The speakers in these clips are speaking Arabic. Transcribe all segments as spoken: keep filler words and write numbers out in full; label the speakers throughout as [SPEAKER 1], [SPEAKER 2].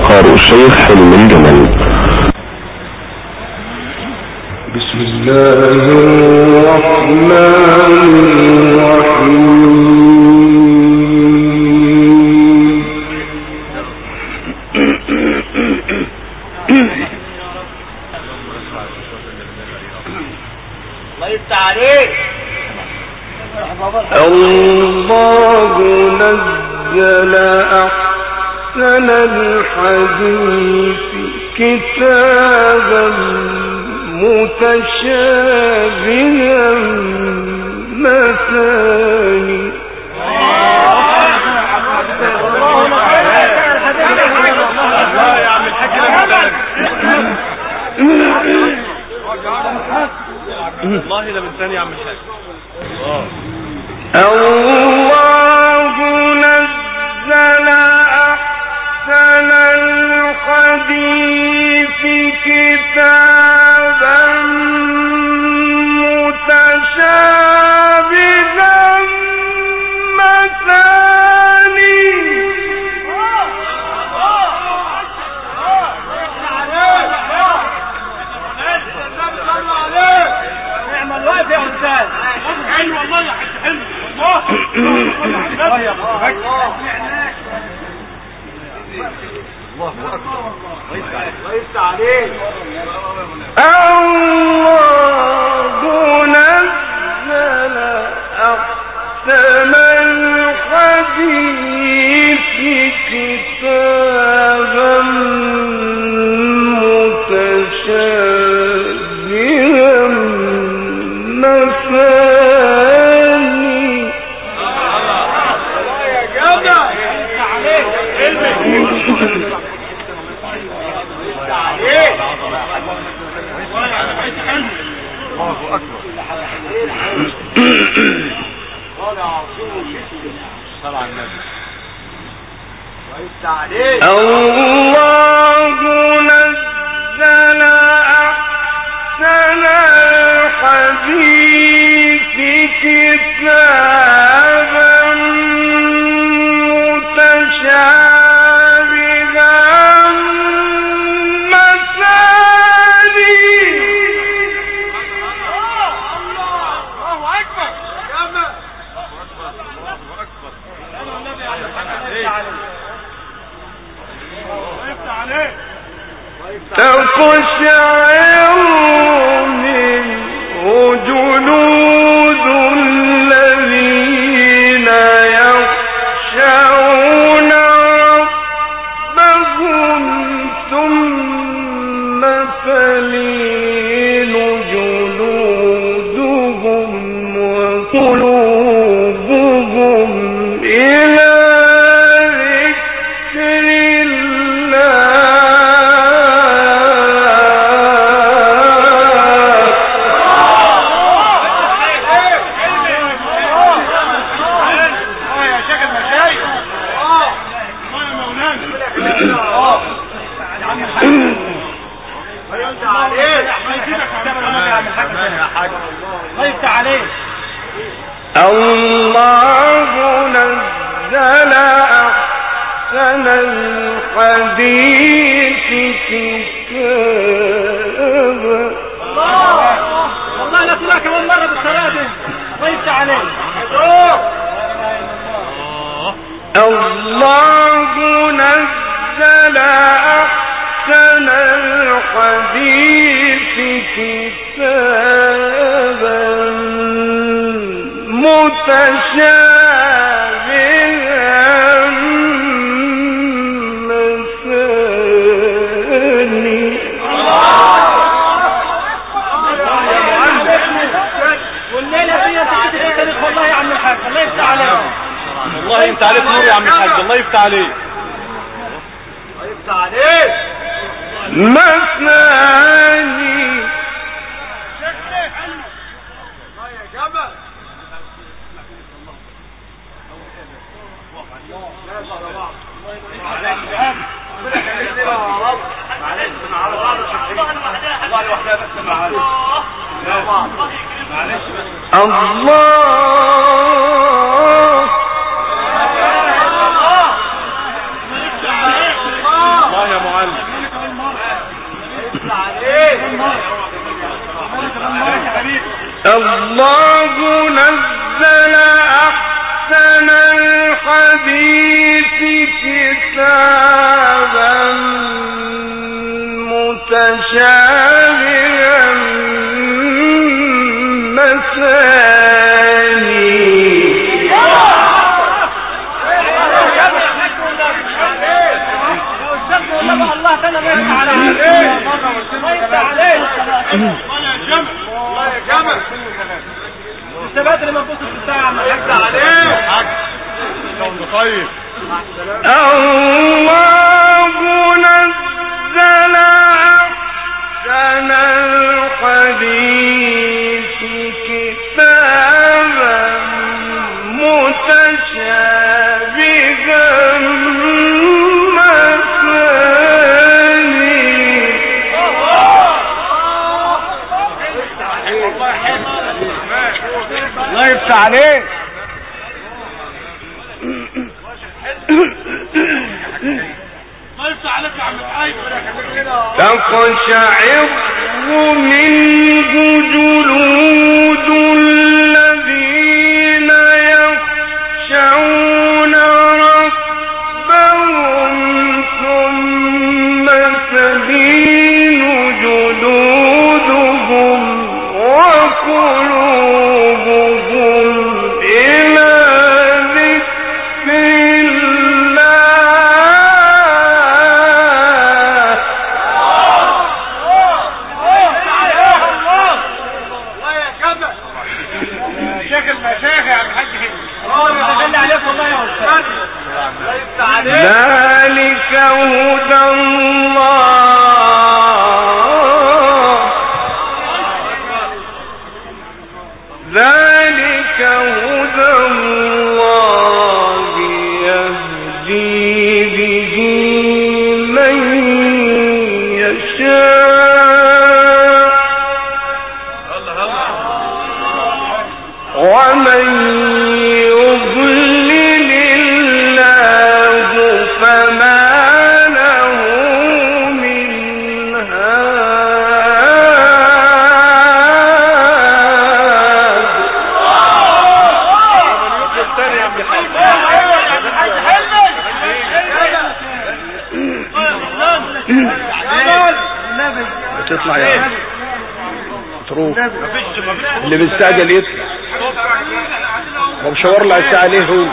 [SPEAKER 1] وقار الشيخ حلمي الجمل.
[SPEAKER 2] بسم الله الرحمن الرحيم. الله نزل أحسن الحديث كتابا متشابها مثاني
[SPEAKER 3] والله ده من ثاني يا عم الحاج.
[SPEAKER 2] الله نزل أحسن الحديث كتابا متشابها مثاني نعم الوقت يا أستاذ. حلو والله يا حاج حلو الله الله أكبر ويفتح عليه. الله نزل أحسن الحديث كتابا متشابها مثاني. يا جدع عليك الله أكبر. الله نزل أحسن الحديث كتابا متشابها مثاني. الله أكبر. تقشعر منه جلود الذين يخشون ربهم ثم تلين جلودهم وقلوبهم إلى ذكر الله. الله نزل أحسن الحديث كتابا. الله والله لا تلاقي كمان مرة بالثلاثة. ضيفت عليه. الله نزل أحسن الحديث كتابا متشابها مثاني. والليلة فيها تاريخ والله يا عم الحاج. الله يفتح عليك.
[SPEAKER 3] والله انت عليك نور يا عم الحاج. الله يفتح عليك.
[SPEAKER 2] الله يفتح عليك. مثاني. الله يا جبل. الله
[SPEAKER 4] الله نزل أحسن الحديث كتابا متشابها مثاني
[SPEAKER 2] الله تعالى ما يفتح عليك ما يفتح عليك الله يا جمع الله يا جمع الثبات اللي منقوص في الساعة ما يفتح عليك حاج طيب
[SPEAKER 4] الله نزل أحسن الحديث كتابا متشابها
[SPEAKER 2] الله يفتح عليك الله يفتح عليك يا عم الحاج
[SPEAKER 4] تقشعر منه جلود الذين يخشون ربهم ثم تلين جلودهم وقلوبهم إلى ذكر ذلك هدى الله ذلك هدى الله يهدي به من يشاء ومن
[SPEAKER 1] تطلع يا تروح اللي بيستعجل يطلع هو مشاور له الساعه ليه هو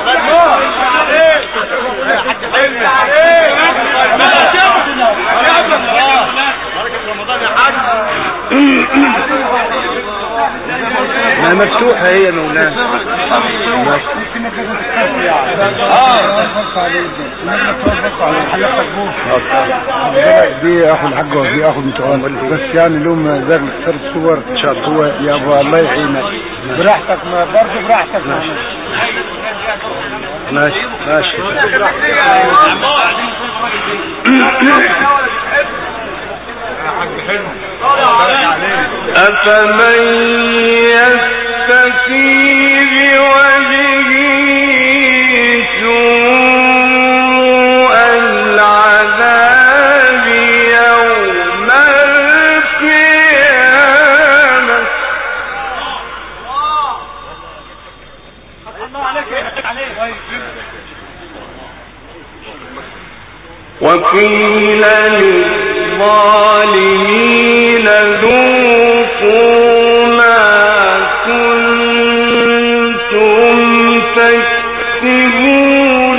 [SPEAKER 1] ما مفتوحه هي مولانا
[SPEAKER 5] دي اخو الحاج ودي اخو المتوال بس يعني لهم زي اختار الصور ان شاء الله يا ابو الله يعينك براحتك ما برضه براحتك
[SPEAKER 1] ماشي ماشي
[SPEAKER 4] أفمن يستكي بوجهه سوء العذاب يوم القيامة وقيل للظالمين ذوقوا ما كنتم تكسبون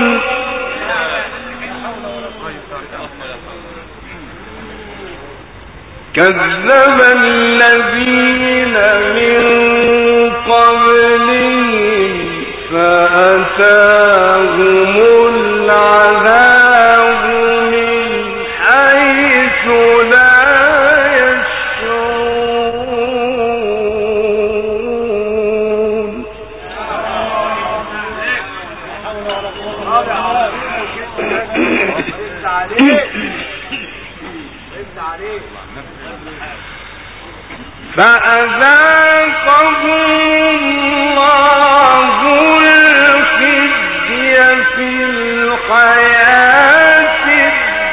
[SPEAKER 4] كذب الذين من قبلهم فأتاهم العذاب من حيث لا يشعرون فأذاقهم الله الخزي في الحياة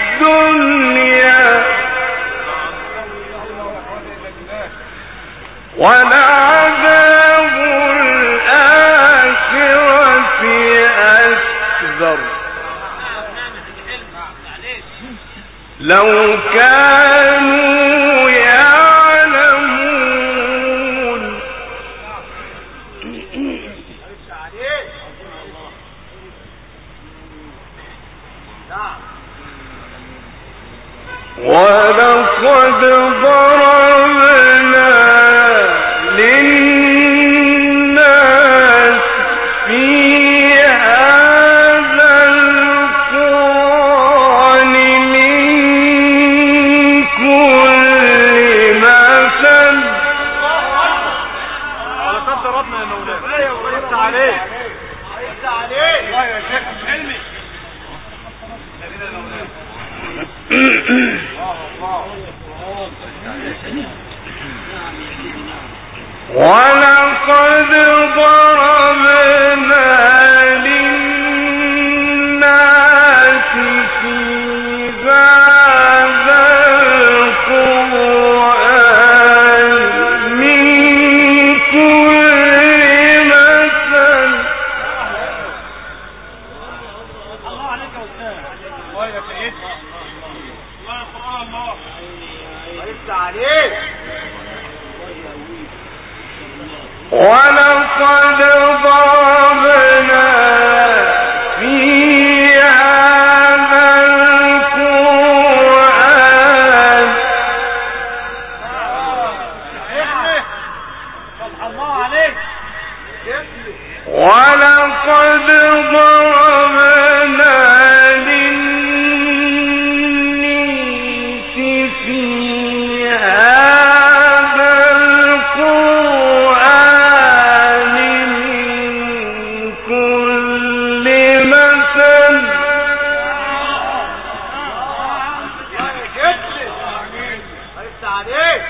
[SPEAKER 4] الدنيا ولعذاب الآخرة أكبر لو كانوا يعلمون ولقد ضربنا للناس في هذا القرآن من كل مثل
[SPEAKER 3] ولقد ضربنا يا مولانا وقفت عليه وقفت عليه الله يا شيخ علمي
[SPEAKER 4] ولقد ضربنا للناس في هذا القرآن من كل مثل
[SPEAKER 2] الله عليك يا استاذ الله يا سيدنا الله يا قرآن الله عرفت عليك
[SPEAKER 4] ولقد ضربنا في هذا القرآن
[SPEAKER 2] الله عليك
[SPEAKER 4] ولقد ضربنا للناس في هذا القرآن من كل مثل
[SPEAKER 2] عرفت عليك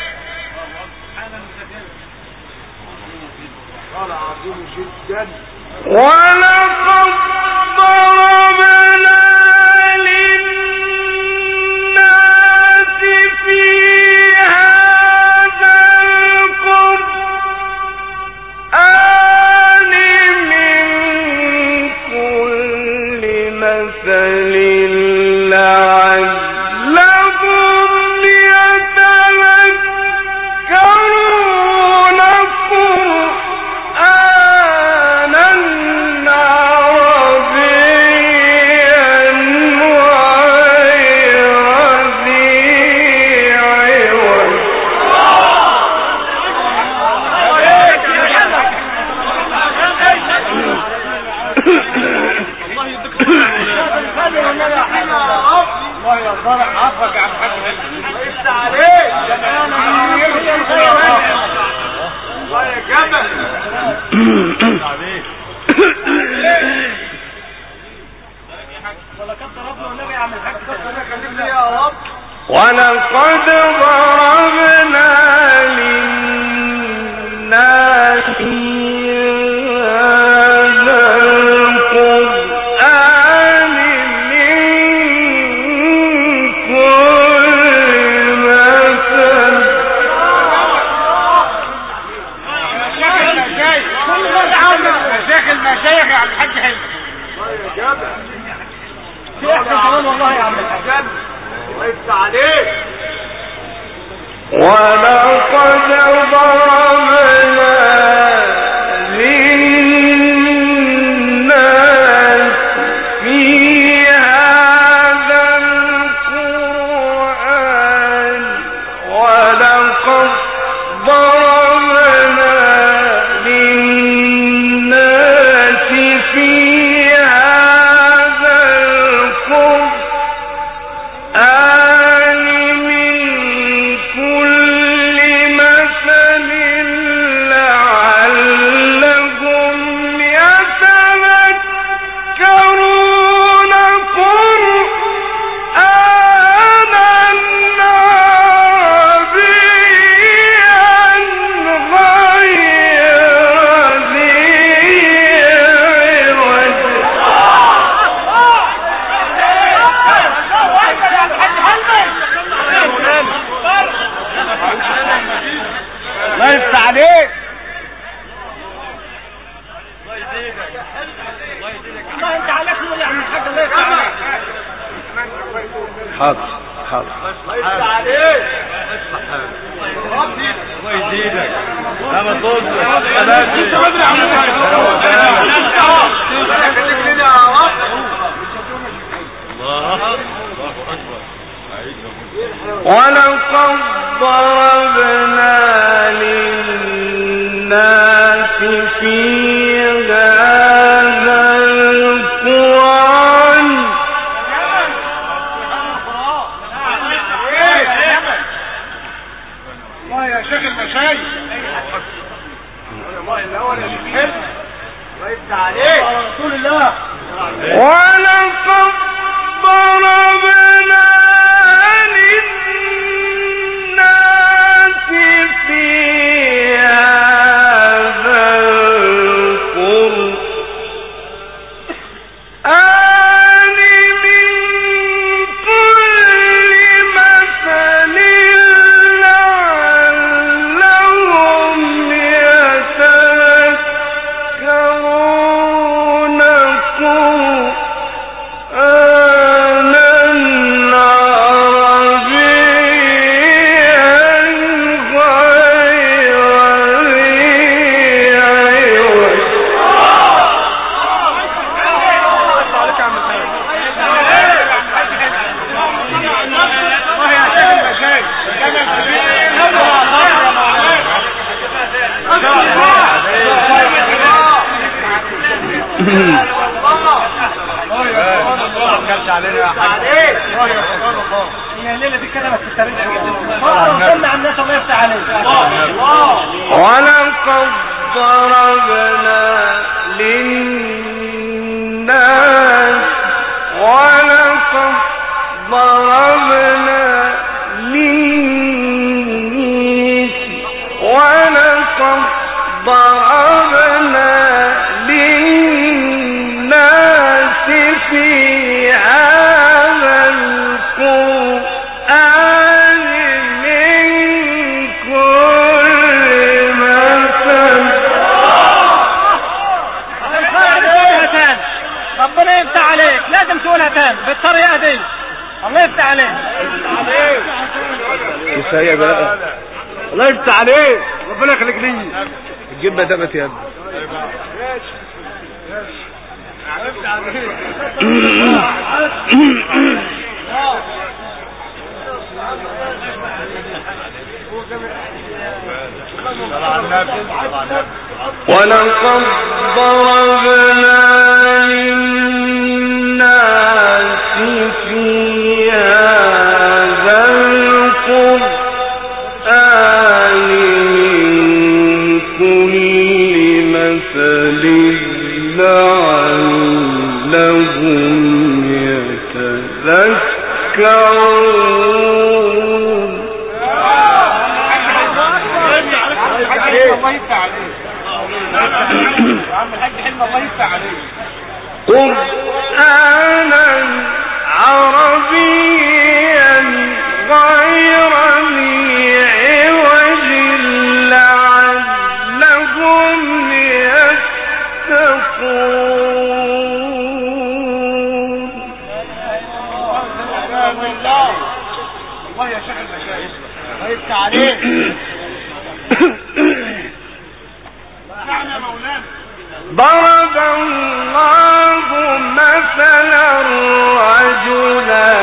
[SPEAKER 4] ولقد ضربنا للناس في هذا القرآن من كل مثل لعلهم يتذكرون قرآنا عربيا غير ذي عوج
[SPEAKER 3] الله يديك الله يا صالح عفك يا عم حاج
[SPEAKER 2] عرفت عليك الله يا جمل ولقد ضربنا النبي يا عم الحاج كلمني يا رب
[SPEAKER 4] ولقد ضربنا للناس في هذا القرآن من كل مثل
[SPEAKER 2] شيخ المشايخ يا عم الحاج حلمي شيخ كمان والله يا عم الحاج عرفت عليك
[SPEAKER 4] ولقد ضربنا للناس في هذا القرآن ولقد ضربنا للناس في هذا القرآن من كل مثل
[SPEAKER 2] عليك.
[SPEAKER 3] الله انت عليك ولا عم الحاج الله يفتح عليك.
[SPEAKER 1] حاضر حاضر
[SPEAKER 2] الله يفتح عليك.
[SPEAKER 3] الله يزيدك. لا ما تقولش
[SPEAKER 4] ولقد ضربنا للناس في هذا القرآن
[SPEAKER 2] الله يا شيخ المشايخ. الله الاول يا شيخ حلو. الله يفتح عليك. رسول الله.
[SPEAKER 4] ولقد ضربنا للناس في هذا القرآن من كل مثل لعلهم يتذكرون
[SPEAKER 3] هي الليله دي كده ما تستريحش وصلنا على الناس. الله يفتح عليك.
[SPEAKER 4] ولقد ضربنا للناس ولقد ضربنا للناس ولقد ضربنا للناس في هذا القرآن من كل مثل.
[SPEAKER 3] ربنا يفتح عليك. لازم تقولها تاني بالطريقه دي. الله يفتح عليك.
[SPEAKER 1] كفايه بقى.
[SPEAKER 2] الله يفتح عليك. ربنا يخليك لي.
[SPEAKER 1] الجبه دمت يا ابني.
[SPEAKER 4] ولقد ضربنا للناس في هذا القرآن من كل مثل لعلهم يتذكرون.
[SPEAKER 2] الله يفتح عليك. عم الحاج حلم الله يفتح عليك.
[SPEAKER 4] قرآنا عربيا غير ذي عوج لعلهم يتقون.
[SPEAKER 2] الله يا شيخ المشايخ. الله يفتح عليك.
[SPEAKER 4] ضرب الله مثلا رجلا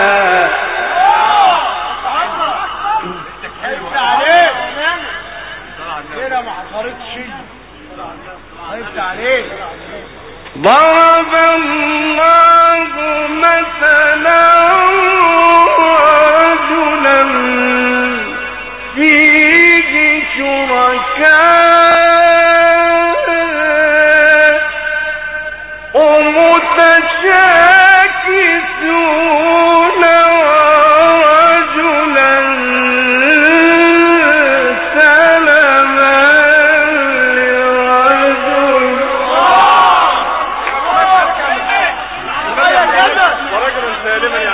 [SPEAKER 2] كده ما حصلتش شيء. الله يفتح عليك.
[SPEAKER 4] ضرب الله مثلا رجلا فيه شركاء ومتشاكسون ورجلا سلما لرجل
[SPEAKER 2] ورجل سالما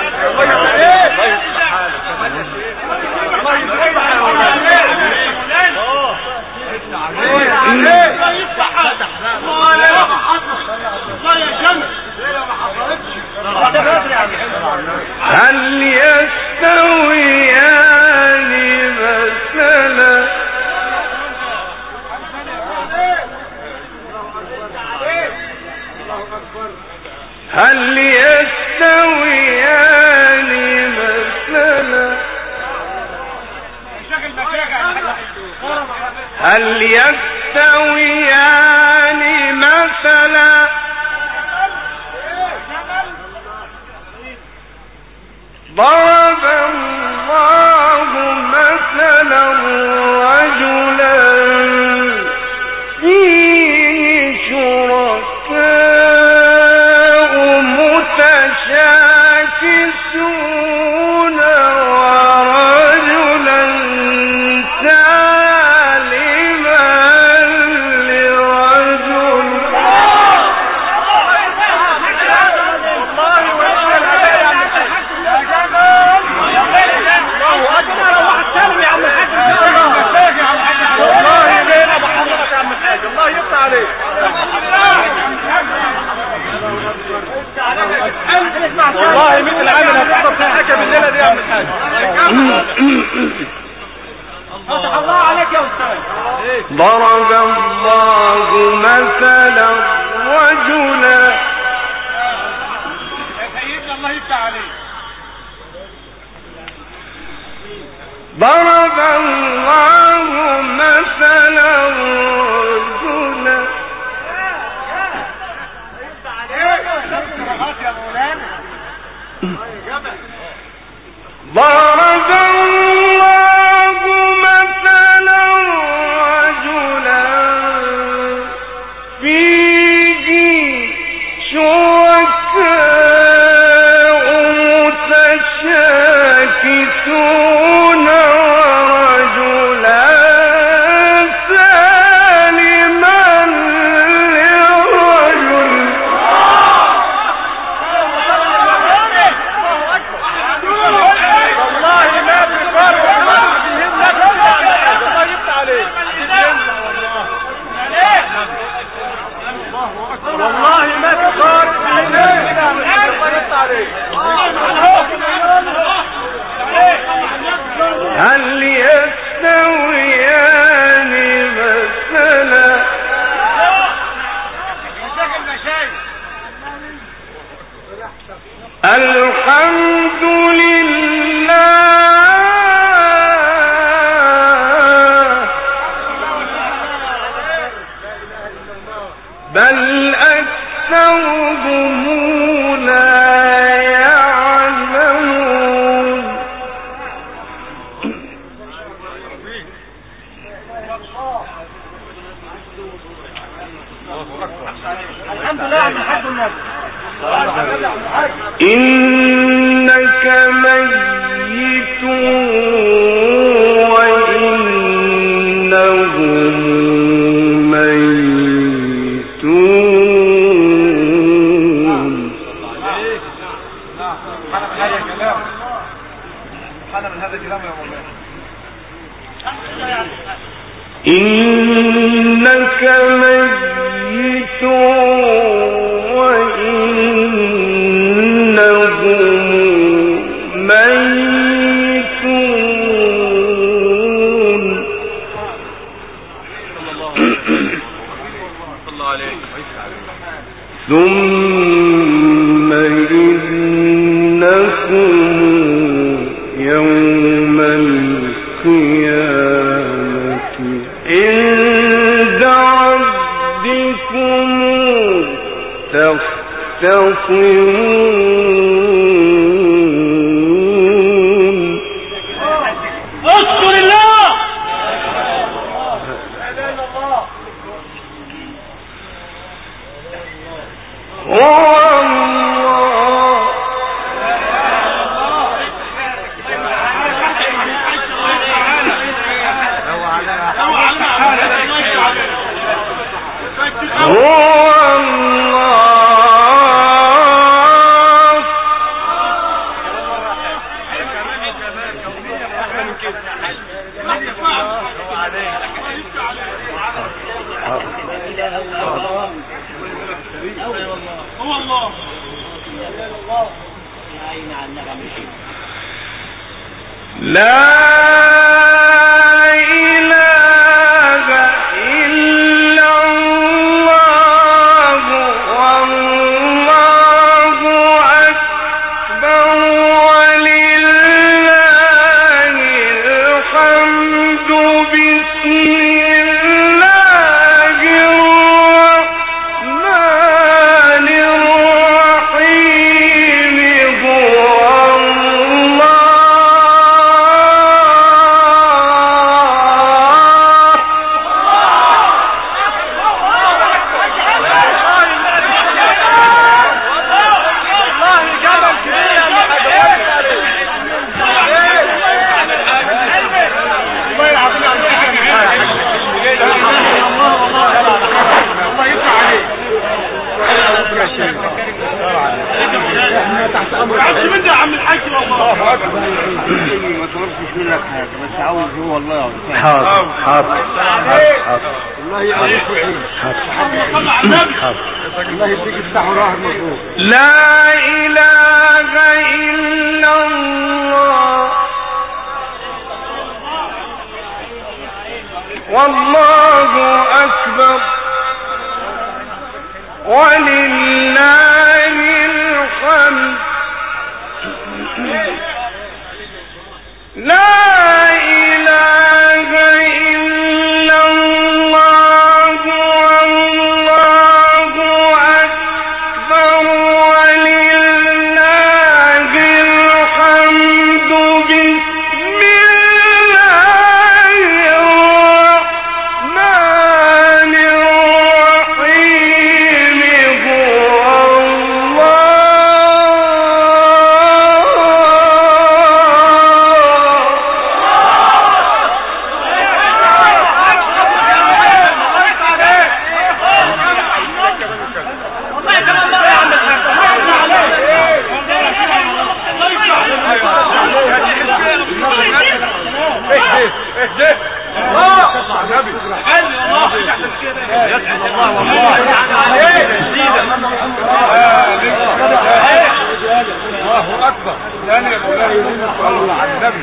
[SPEAKER 4] هل يستويان مثلا ضرب الله مثلا رجلا فيه شركاء متشاكسون ورجلا سالما لرجل
[SPEAKER 3] الله يفتح عليك. والله مثل عامل هتحضر في حاجه بالليله دي يا عم الحاج. فتح الله عليك يا استاذ.
[SPEAKER 4] ضرب الله مثلا رجلا
[SPEAKER 3] يا سيدنا الله يفتح عليك.
[SPEAKER 4] ضرب الله مثلا رجلا ضرب الله مثلا رجلا فيه شركاء متشاكسون ورجلا سالما لرجل
[SPEAKER 3] والله ما في فرق. الله يفتح عليك. والله ما في فرق. الله يفتح عليك.
[SPEAKER 4] هل يستويان مثلا الحمد لله بل أكثرهم لا يعلمون
[SPEAKER 3] الحمد لله عم الحاج النبي.
[SPEAKER 4] إنك ميت وإنهم ميتون
[SPEAKER 3] أنا من هذا الكلام يا مولانا.
[SPEAKER 4] إنك ميت وإنهم ميتون ثم إنكم يوم القيامة عند ربكم تختصمون.
[SPEAKER 3] اذكر الله.
[SPEAKER 4] هو الله هو لا إله إلا الله والله أكبر ولله الحمد بسم الله
[SPEAKER 5] الله يديك الصحة وراح المفروض.
[SPEAKER 4] لا إله إلا الله والله أكبر ولله الحمد. لا إله إلا الله والله أكبر ولله الحمد. بسم الله الرحمن الرحيم. هو
[SPEAKER 3] الله اكبر. ثاني يا مولاي صلوا على النبي.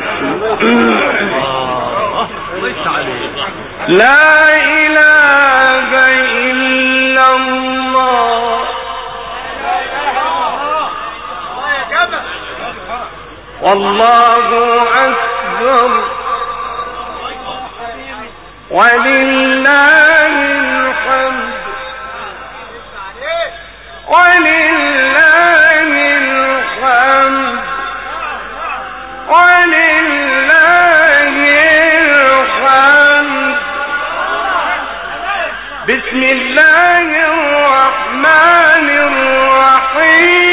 [SPEAKER 4] لا إله إلا الله والله أكبر ولله الحمد. ولله الحمد ولله الحمد. بسم الله الرحمن الرحيم.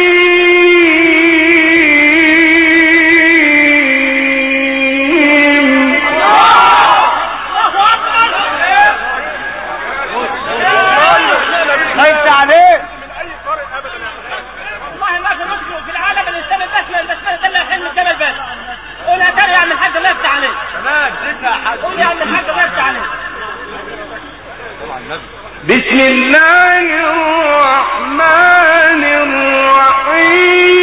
[SPEAKER 2] ليس عليه والله ما في نسخه في العالم الاسلامي البسمه البسمه تلا خير من الجبل بس. قولها تاني يا عم الحاج الله يفتح عليك.
[SPEAKER 3] تمام جدا يا حاج.
[SPEAKER 2] قول يا عم الحاج الله يفتح عليك.
[SPEAKER 4] بسم الله الرحمن الرحيم.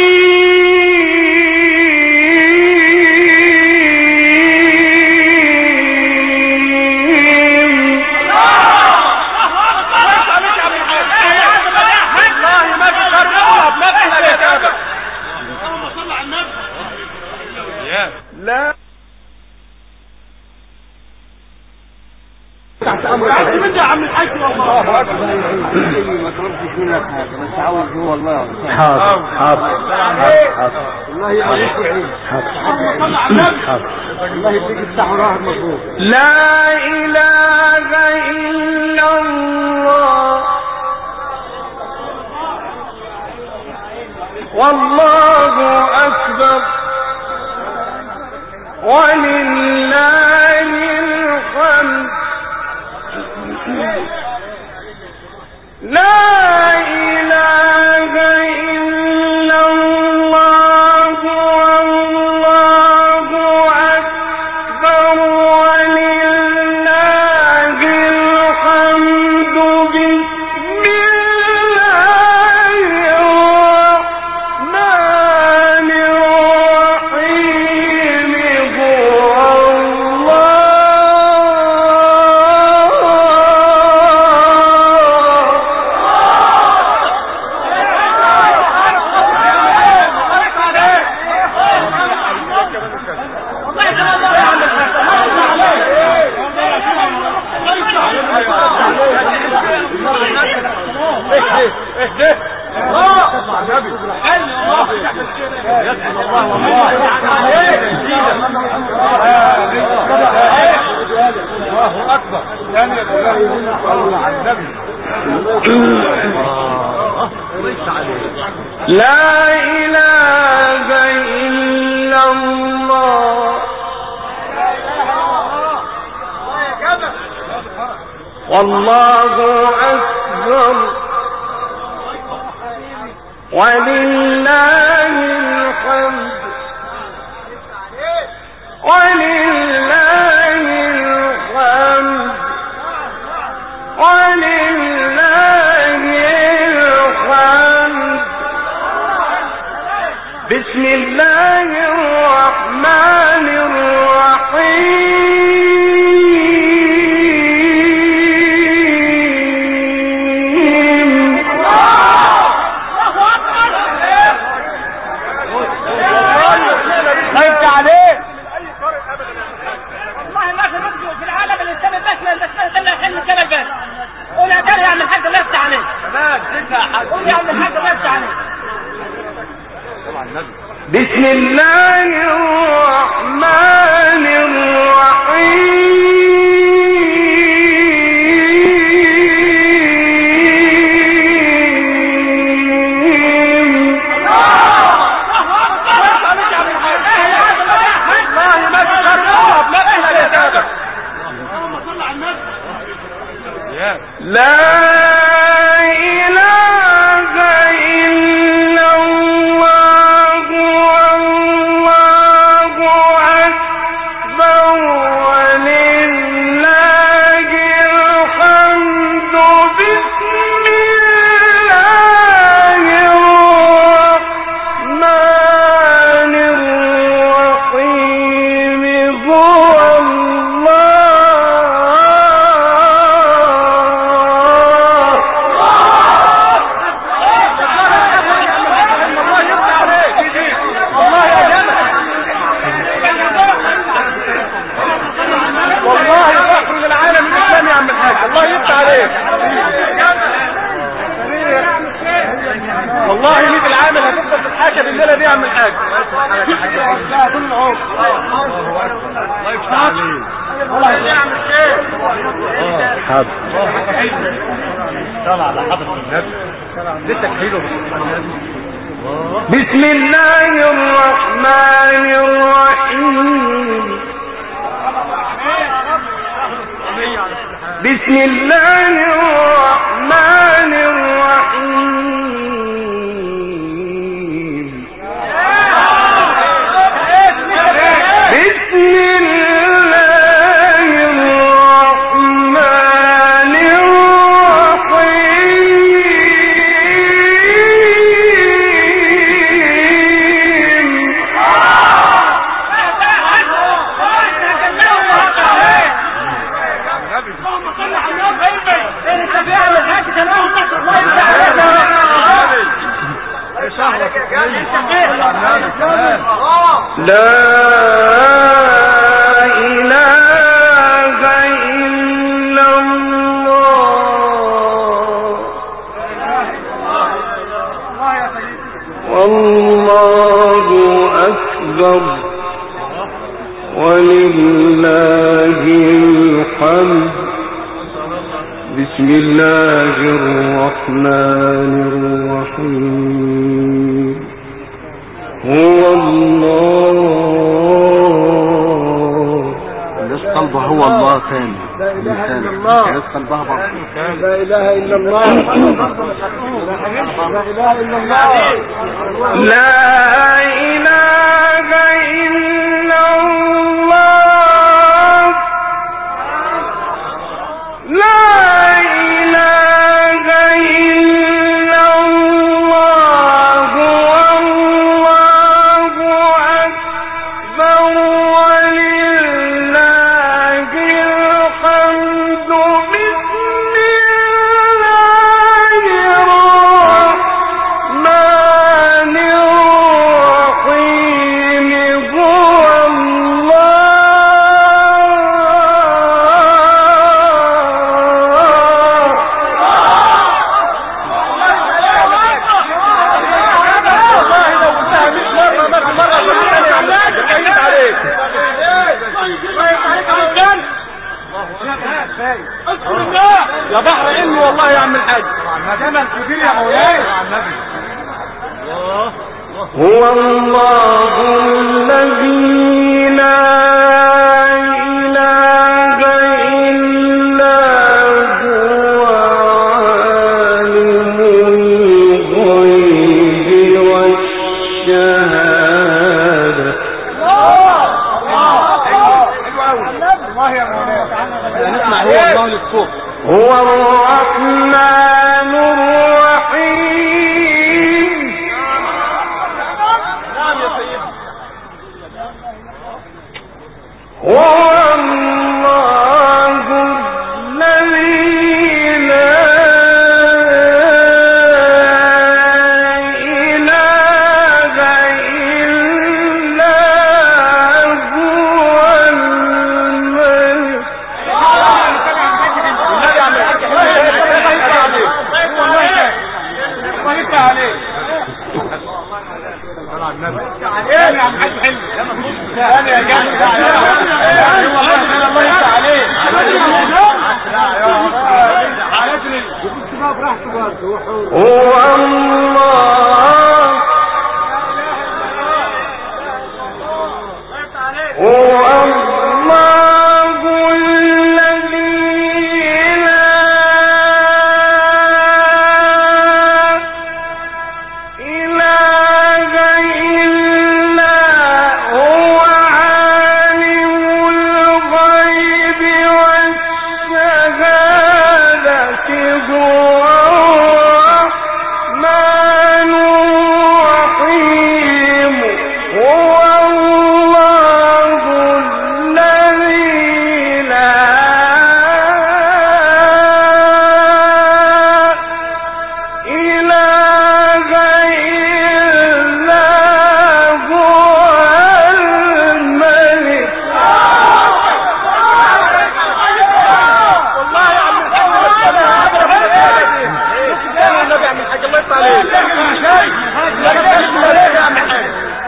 [SPEAKER 4] لا
[SPEAKER 5] تحت امرك يا عم الحاج. والله اكبر. ما طلبتش منك حاجه بس عاوز هو والله.
[SPEAKER 1] حاضر حاضر حاضر.
[SPEAKER 5] الله يعينك ويعينك.
[SPEAKER 1] حاضر.
[SPEAKER 5] الله يديك الصحة وراح المفروض.
[SPEAKER 4] لا إله إلا الله والله أكبر ولله الحمد. لا إله إلا الله والله أكبر ولله الحمد. بسم الله الرحمن الرحيم. هو
[SPEAKER 3] الله اكبر. ثاني يا مولاي صلوا على النبي.
[SPEAKER 4] لا إله إلا الله والله أكبر ولله الحمد. ولله الحمد بسم الله الرحمن الرحيم بسم الله الرحمن الرحيم لا بسم الله الرحمن الرحيم بسم الله الرحمن الرحيم بسم لا إله إلا الله والله أكبر ولله الحمد بسم الله الرحمن الرحيم هو الله
[SPEAKER 5] الناس قلبه هو الله ثاني لا اله الا الله الناس قلبها برضه لا اله الا الله لا اله الا الله
[SPEAKER 4] لا إله إلا الله لا يا بحر علمي والله يا عم الحاج جمل كبير يا مولاي هو الله الذي لا إله إلا هو عالم الغيب والشهادة
[SPEAKER 2] الله يا مولاي
[SPEAKER 5] نسمع هو الله للصوت
[SPEAKER 4] هو الرحمن الرحيم
[SPEAKER 1] هو الله هو الله الذي لا إله إلا هو عالم الغيب والشهادة هو الرحمن الرحيم هو الله الذي لا إله إلا هو الملك
[SPEAKER 2] والله يا عم النبي عم الحاج الله يطلع عليك يا عم الحاج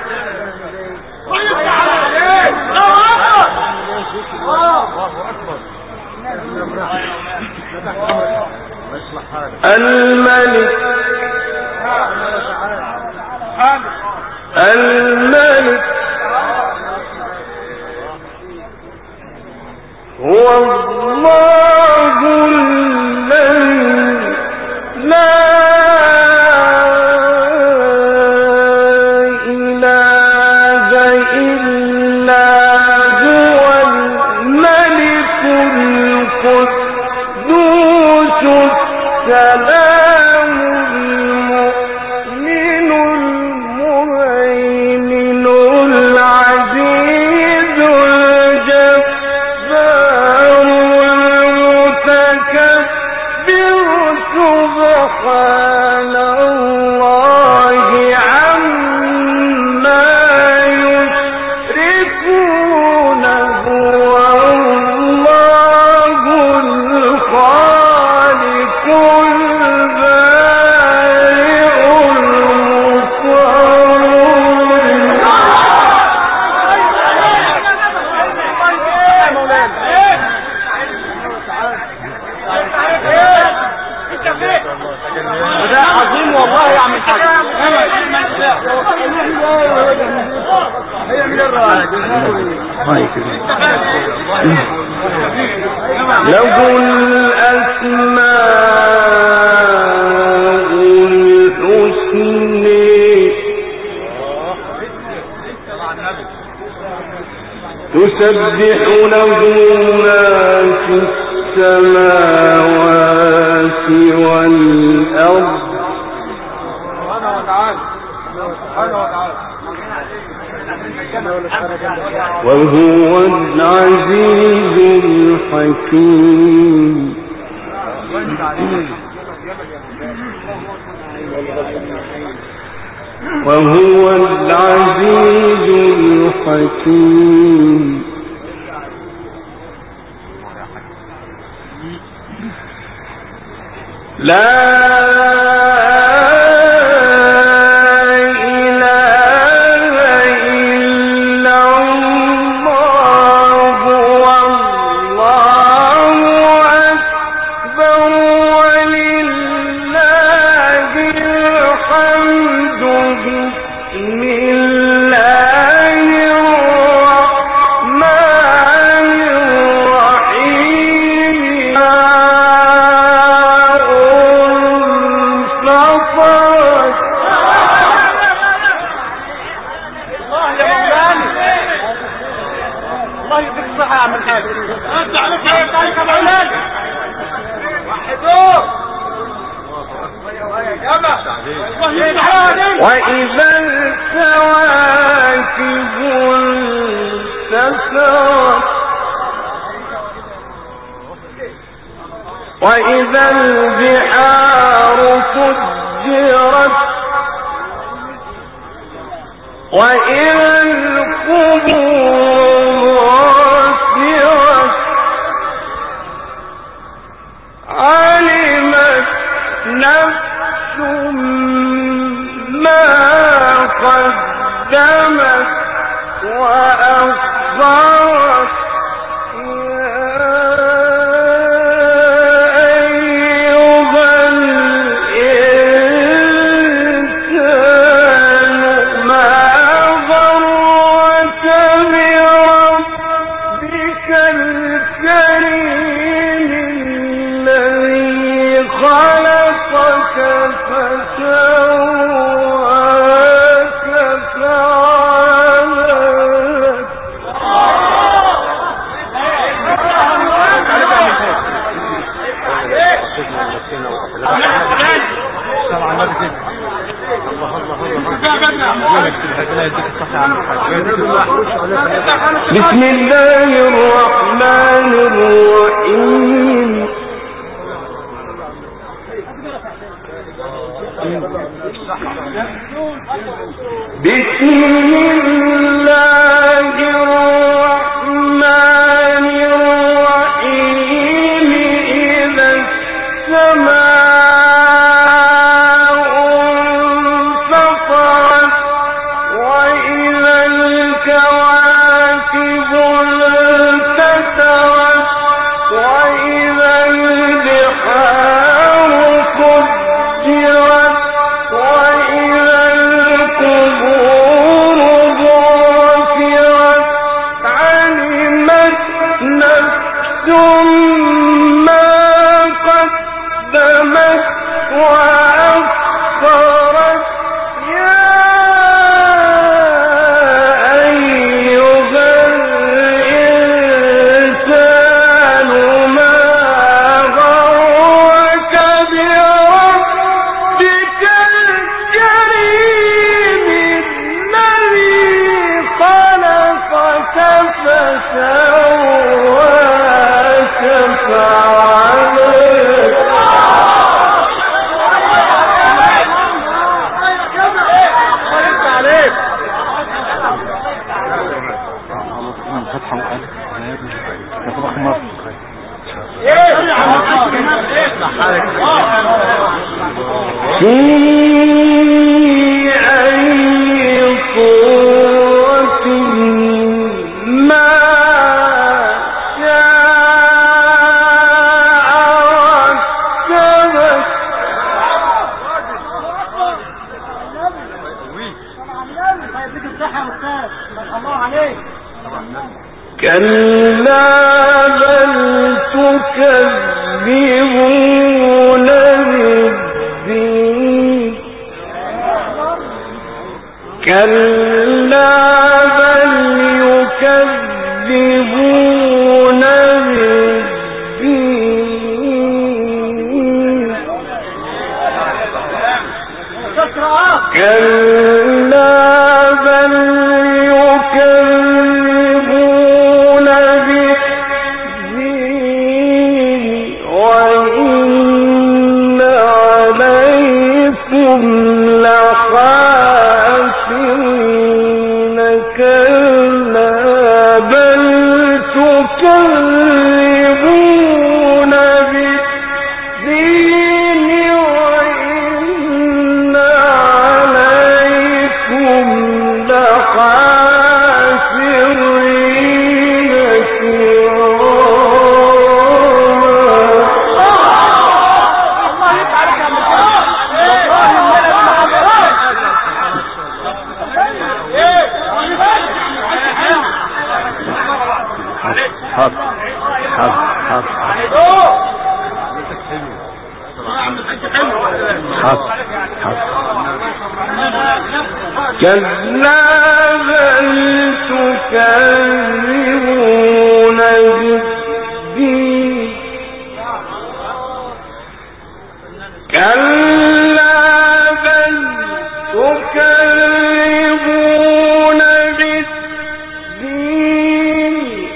[SPEAKER 1] الملك الملك هو الله الذي لا إله إلا هو الملك القدوس السلام المؤمن المهيمن العزيز الجبار المتكبر سبحان الله عما يشركون هو الله الخالق البارئ
[SPEAKER 2] وده عظيم والله يا عم الحاج هي من الرأي
[SPEAKER 1] له الأسماء الحسنى تسبح له ما في السماوات والأرض وهو العزيز الحكيم وهو العزيز الحكيم لا وإذا الكواكب انتثرت وإذا البحار فجرت وإذا القبور عثرت علمت نفس ما قدمت وأخرت يا أيها بسم الله الرحمن الرحيم بسم الله الرحمن الرحيم إذا السماء انفطرت وإذا الكواكب انتثرت وإذا البحار فجرت وإذا القبور بعثرت علمت نفس ما قدمت وأخرت يا أيها الإنسان ما غرك بربك الكريم الذي خلقك فسواك فعدلك في أي صورة ما شاء ركبك كلا بل تكذبون بالدين كلا بل يكذبون بالدين كلا بل يكذبون بالدين وإن عليكم لحافظين كلا بل تكذبون بالدين وإن عليكم لحافظين حاضر حاضر حاضر كلا بل تكذبون بالدين كلا بل تكذبون بالدين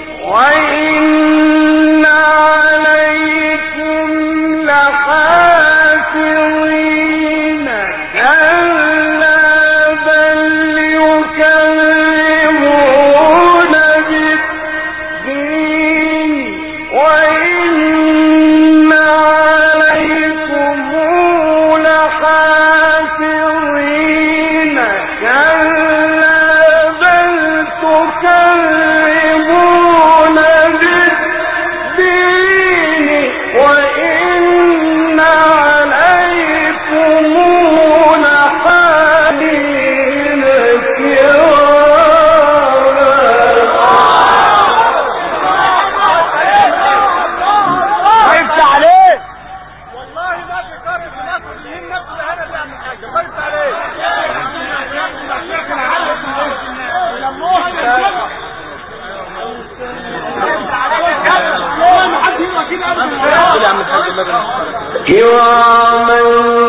[SPEAKER 1] وإن عليكم لحافظين كلا بل يكذبون بالدين وإن عليكم لحافظين كلا بل تكذبون بالدين وإن
[SPEAKER 6] كراما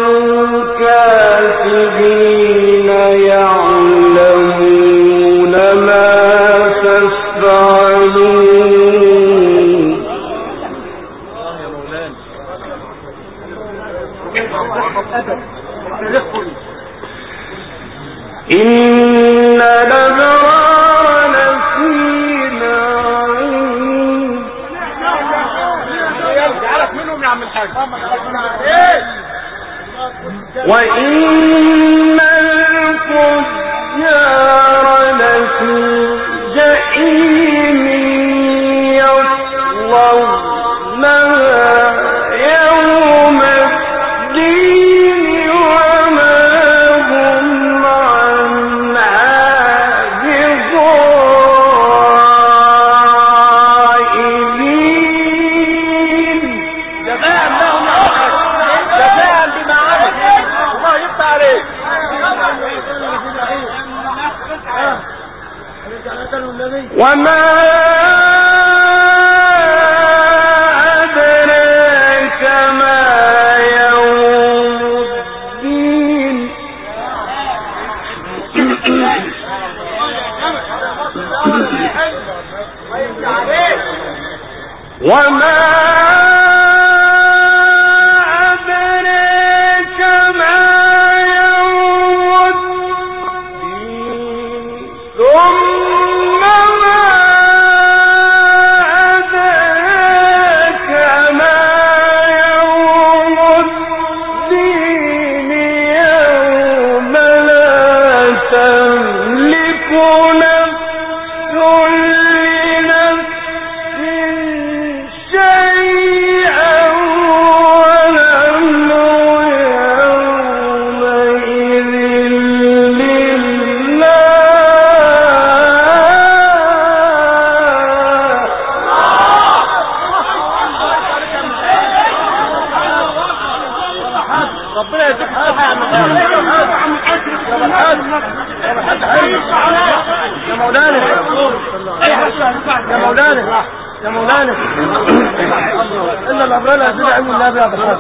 [SPEAKER 6] كاتبين يعلمون ما تفعلون. إن الأبرار لفي نعيم وإن الفجار لفي جحيم يصلونها يوم الدين وما هم عنها بغائبين.
[SPEAKER 2] جزاء لهم جزاء بما عملوا. الله يفتح عليك.
[SPEAKER 6] وما أدراك ما يوم الدين. وما أدراك ما يوم الدين. ثم ما أدراك ما يوم الدين. يوم لا تملك نفس لنفس شيئا والأمر يومئذ لله.
[SPEAKER 2] ربنا يديك الصحة يا عم يا مولانا يا مولانا يا مولانا إن الأبرار يزيد علم النبي يا بخاف.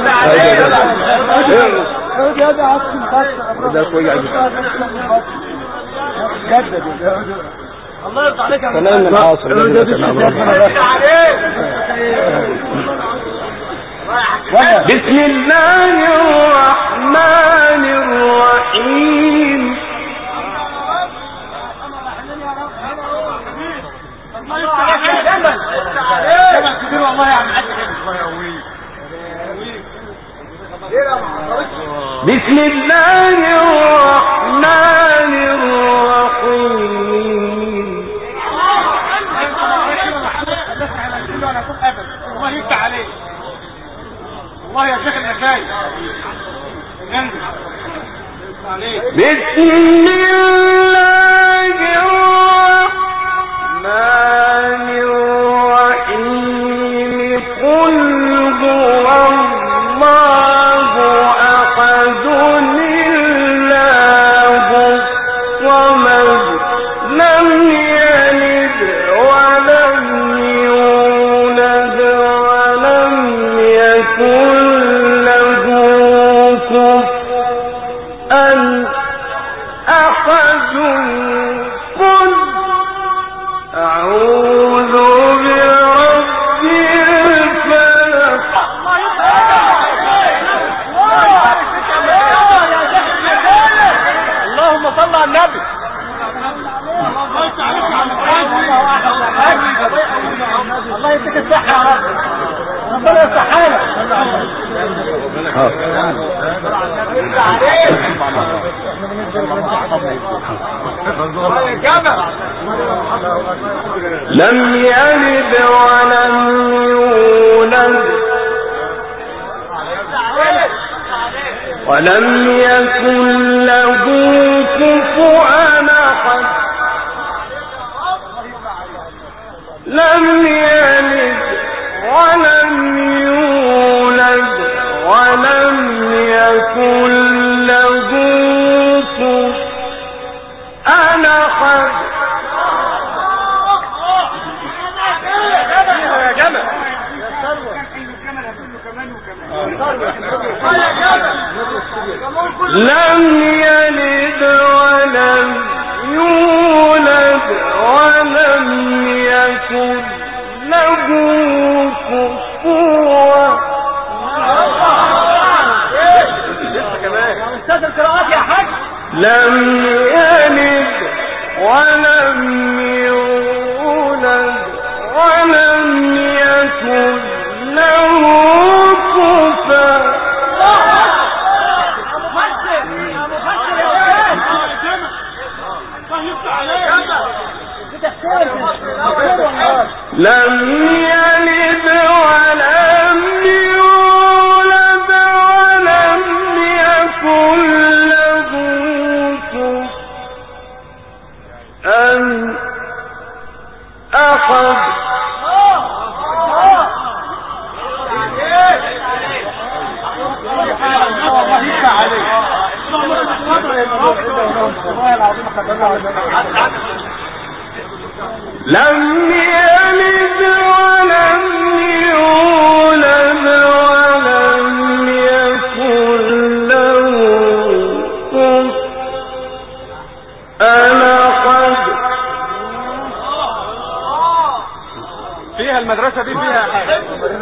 [SPEAKER 2] هذا عطف الفتح ده كويس جدد. الله يرضى عليك يا
[SPEAKER 1] سلام العاصر
[SPEAKER 6] بسم الله الرحمن الرحيم. بسم الله الرحمن الرحيم.
[SPEAKER 2] الله يفتح عليك. الله يا شيخ النفاي.
[SPEAKER 6] بسم الله الرحمن الرحيم. قل هو الله أحد الله الصمد لم يلد ولم يولد ولم يكن له كفوا أحد. قل أعوذ برب الفلق.
[SPEAKER 2] اللهم صل على النبي. الله يديك الصحة يا رب. ربنا يفتحها لك.
[SPEAKER 6] لم يلد ولم يولد ولم يكن له كفوا أحد. لم يلد ولم يولد ولم يكن له كفوا أحد. لم يلد ولم يولد ولم يكن له كفوا.
[SPEAKER 2] استاذ القراءات يا حاج.
[SPEAKER 6] لم يلد ولم يولد ولم يكن له كفوا. لم يلد ولم يولد ولم يكن له كفوا أحد. لم يلد ولم يولد ولم يكن له كفوا أحد.
[SPEAKER 4] فيها المدرسة دي فيها حاجة.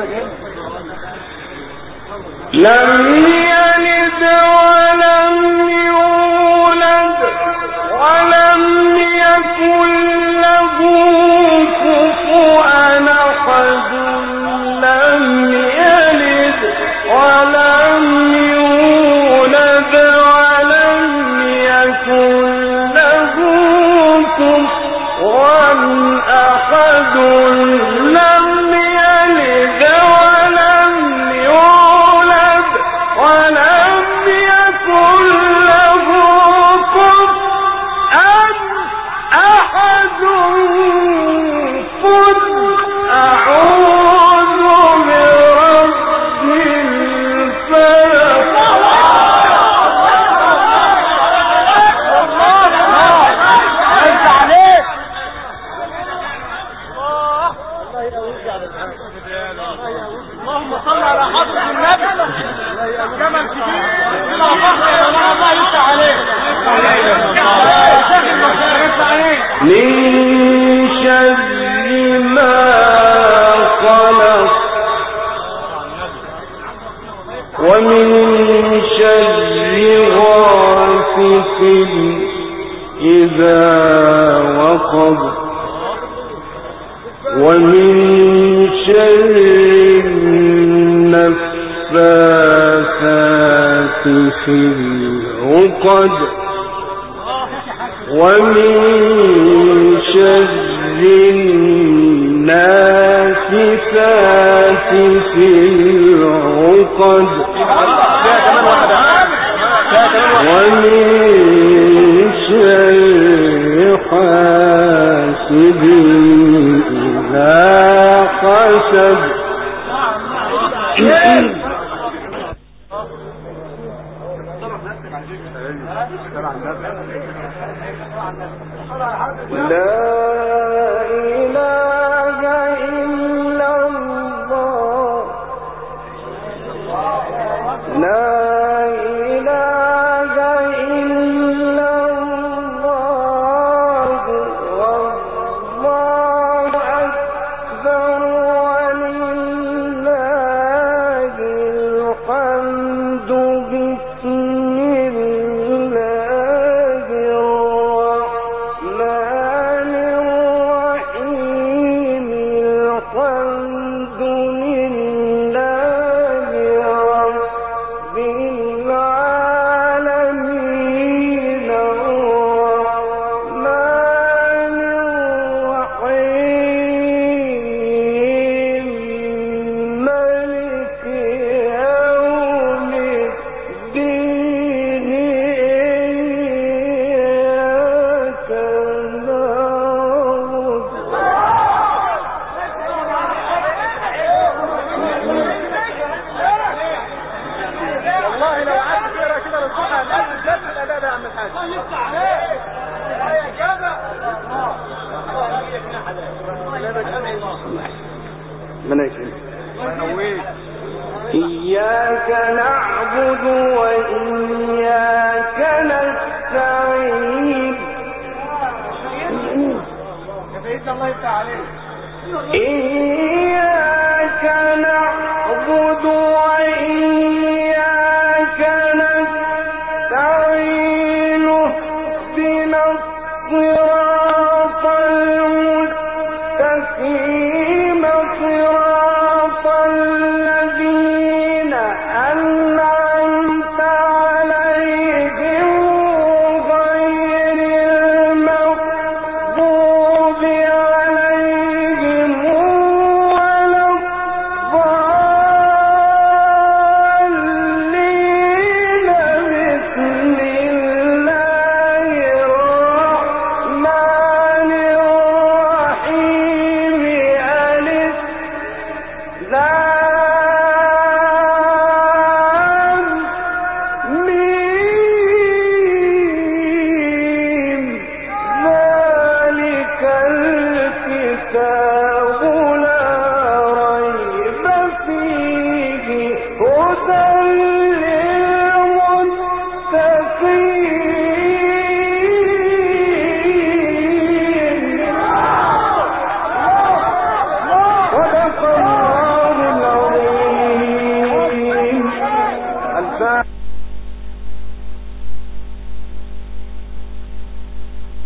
[SPEAKER 6] لم يلد ولم يولد ولم يكن له كفوا أحد. لم يلد ولم يولد ولم يكن له كفوا أحد. لم يلد ولم يولد ولم يكن له كفوا أحد. قل أعوذ برب الفلق.
[SPEAKER 2] اللهم صل على حضرة النبي. جمل كبير. الله يفتح عليك.
[SPEAKER 6] من شر ما خلق ومن شر غاسق إذا وقب ومن شر النفاثات في العقد ومن شر النافثات في العقد ومن شر حاسد إذا حسد. لا إله إلا الله. لا إله إلا الله والله أكبر ولله الحمد. بسم الله الرحمن الرحيم. الحمد لله رب العالمين. الرحمن الرحيم. مالك يوم الدين. إياك نعبد.
[SPEAKER 2] والله لو قعدت تقرا كده للصبح لازم لازم الاداء ده يا عم الحاج. الله يفتح عليك. يا جماعه.
[SPEAKER 6] من إياك نعبد وإياك إياك نعبد وإياك نستعين اهدنا الصراط المستقيم صراط الذين أنعمت عليهم غير المغضوب عليهم ولا الضالين بسم الله الرحمن الرحيم ألف لام ميم ذلك الكتاب لا ريب فيه هدى للمتقين صدق الله العظيم. الفاتحة.